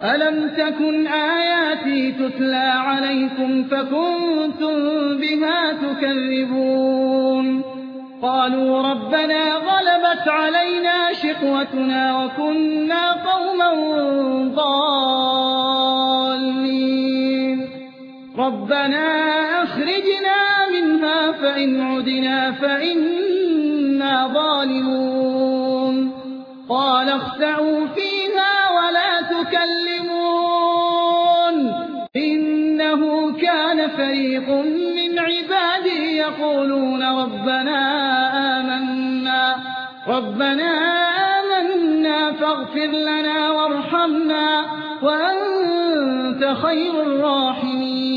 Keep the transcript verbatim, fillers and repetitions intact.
ألم تكن آياتي تتلى عليكم فكنتم بها تكذبون قالوا ربنا غلبت علينا شقوتنا وكنا قوما ضالين ربنا أخرجنا منها فإن عدنا فإنا ظالمون قال اخسئوا فيها ولا تكلمون إنه كان فريق من عبادي يقولون ربنا آمنا ربنا آمنا فاغفر لنا وارحمنا وأنت خير الراحمين